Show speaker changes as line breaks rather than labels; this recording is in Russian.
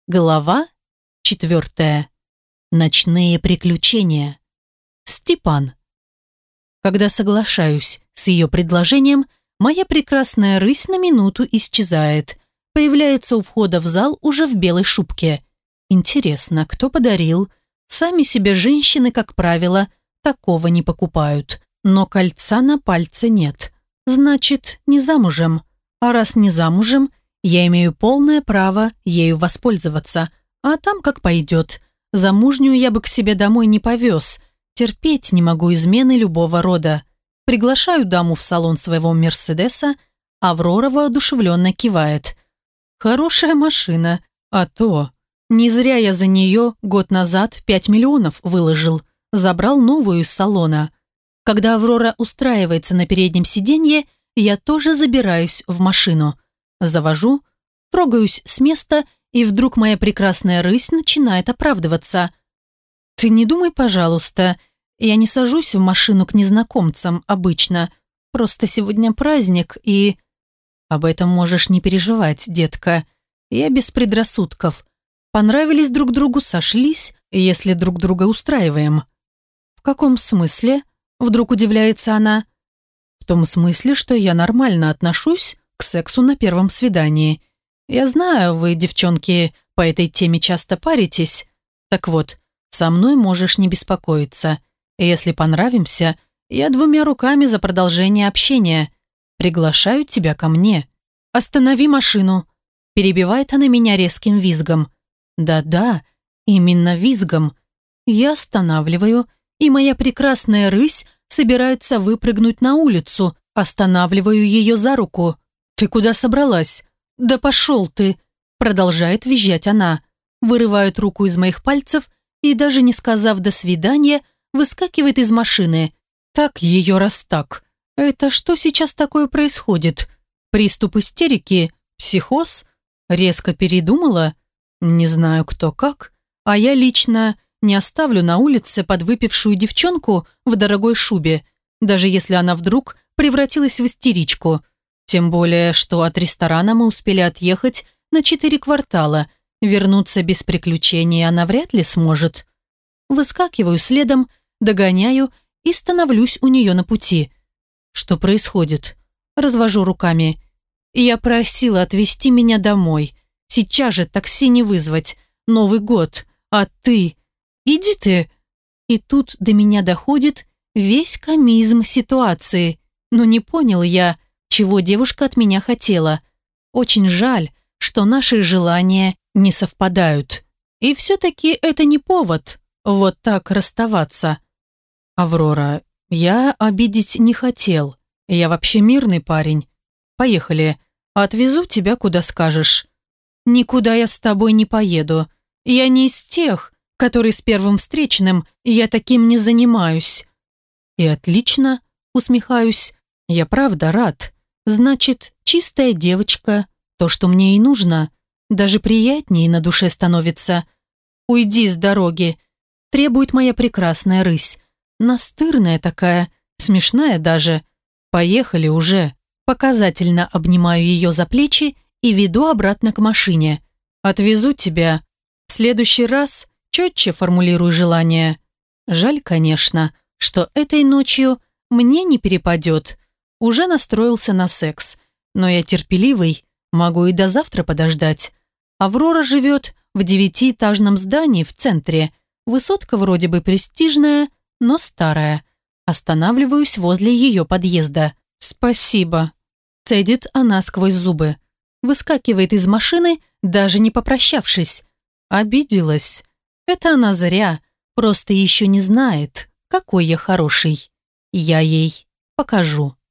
Глава 4. Ночные приключения. Степан. Когда соглашаюсь с ее предложением, моя прекрасная рысь на минуту исчезает, появляется у входа в зал уже в белой шубке. Интересно, кто подарил? Сами себе женщины, как правило, такого не покупают. Но кольца на пальце нет. Значит, не замужем. А раз не замужем, я имею полное право ею воспользоваться, а там как пойдет. Замужнюю я бы к себе домой не повез. Терпеть не могу измены любого рода. Приглашаю даму в салон своего Мерседеса, Аврора воодушевленно кивает. Хорошая машина, а то. Не зря я за нее год назад 5 миллионов выложил. Забрал новую из салона. Когда Аврора устраивается на переднем сиденье, я тоже забираюсь в машину. Завожу, трогаюсь с места, и вдруг моя прекрасная рысь начинает оправдываться. «Ты не думай, пожалуйста, я не сажусь в машину к незнакомцам обычно. Просто сегодня праздник, и...» «Об этом можешь не переживать, детка. Я без предрассудков. Понравились друг другу, сошлись, если друг друга устраиваем». «В каком смысле?» — вдруг удивляется она. «В том смысле, что я нормально отношусь к сексу на первом свидании. Я знаю, вы, девчонки, по этой теме часто паритесь. Так вот, со мной можешь не беспокоиться. Если понравимся, я 2 руками за продолжение общения. Приглашаю тебя ко мне. Останови машину!» Перебивает она меня резким визгом. Да-да, именно визгом. Я останавливаю, и моя прекрасная рысь собирается выпрыгнуть на улицу. Останавливаю ее за руку. «Ты куда собралась?» «Да пошел ты!» Продолжает визжать она. Вырывает руку из моих пальцев и, даже не сказав «до свидания», выскакивает из машины. Так ее раз так. Это что сейчас такое происходит? Приступ истерики? Психоз? Резко передумала? Не знаю кто как, а я лично не оставлю на улице подвыпившую девчонку в дорогой шубе, даже если она вдруг превратилась в истеричку. Тем более, что от ресторана мы успели отъехать на 4 квартала. Вернуться без приключений она вряд ли сможет. Выскакиваю следом, догоняю и становлюсь у нее на пути. Что происходит? Развожу руками. Я просила отвезти меня домой. Сейчас же такси не вызвать. Новый год. А ты? Иди ты. И тут до меня доходит весь комизм ситуации. Но не понял я, чего девушка от меня хотела. Очень жаль, что наши желания не совпадают. И все-таки это не повод вот так расставаться. «Аврора, я обидеть не хотел. Я вообще мирный парень. Поехали. Отвезу тебя куда скажешь». «Никуда я с тобой не поеду. Я не из тех, которые с первым встречным, я таким не занимаюсь». «И отлично», усмехаюсь. «Я правда рад. Значит, чистая девочка, то, что мне и нужно. Даже приятнее на душе становится. Уйди с дороги», требует моя прекрасная рысь. Настырная такая, смешная даже. «Поехали уже». Показательно обнимаю ее за плечи и веду обратно к машине. «Отвезу тебя. В следующий раз четче формулирую желание». Жаль, конечно, что этой ночью мне не перепадет. Уже настроился на секс, но я терпеливый, могу и до завтра подождать. Аврора живет в 9-этажном здании в центре. Высотка вроде бы престижная, но старая. Останавливаюсь возле ее подъезда. «Спасибо», – цедит она сквозь зубы. Выскакивает из машины, даже не попрощавшись. Обиделась. Это она зря, просто еще не знает, какой я хороший. Я ей покажу.